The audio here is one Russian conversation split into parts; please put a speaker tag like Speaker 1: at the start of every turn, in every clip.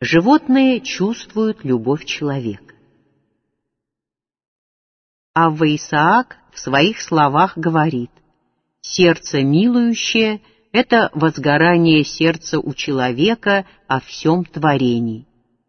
Speaker 1: Животные чувствуют любовь человека. Авва Исаак в своих словах говорит: «Сердце милующее — это возгорание сердца у человека о всем творении».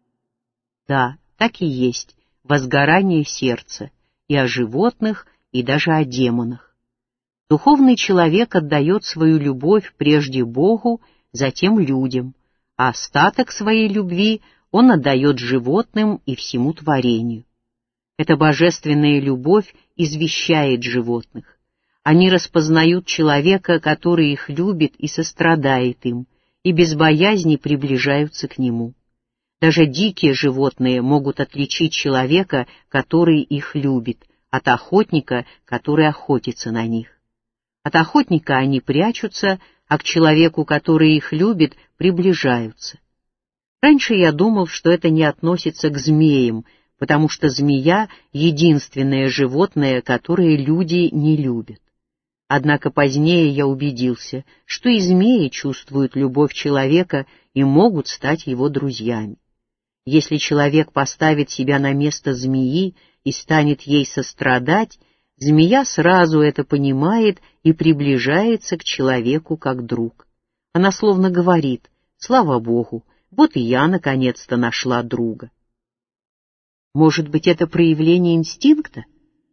Speaker 1: Да, так и есть, возгорание сердца и о животных, и даже о демонах. Духовный человек отдает свою любовь прежде Богу, затем людям, а остаток своей любви он отдает животным и всему творению. Эта божественная любовь извещает животных. Они распознают человека, который их любит и сострадает им, и без боязни приближаются к нему. Даже дикие животные могут отличить человека, который их любит, от охотника, который охотится на них. От охотника они прячутся, а к человеку, который их любит, приближаются. Раньше я думал, что это не относится к змеям, потому что змея — единственное животное, которое люди не любят. Однако позднее я убедился, что и змеи чувствуют любовь человека и могут стать его друзьями. Если человек поставит себя на место змеи и станет ей сострадать, змея сразу это понимает и приближается к человеку как друг. Она словно говорит: «Слава Богу, вот и я наконец-то нашла друга». Может быть, это проявление инстинкта?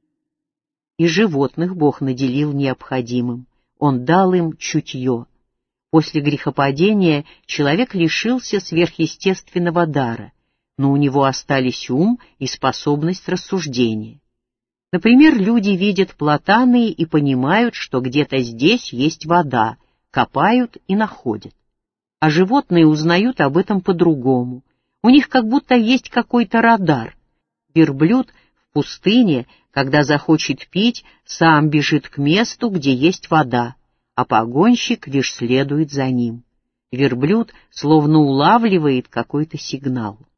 Speaker 1: И животных Бог наделил необходимым. Он дал им чутье. После грехопадения человек лишился сверхъестественного дара, но у него остались ум и способность рассуждения. Например, люди видят платаны и понимают, что где-то здесь есть вода, копают и находят. А животные узнают об этом по-другому. У них как будто есть какой-то радар. Верблюд в пустыне, когда захочет пить, сам бежит к месту, где есть вода, а погонщик лишь следует за ним. Верблюд словно улавливает какой-то сигнал.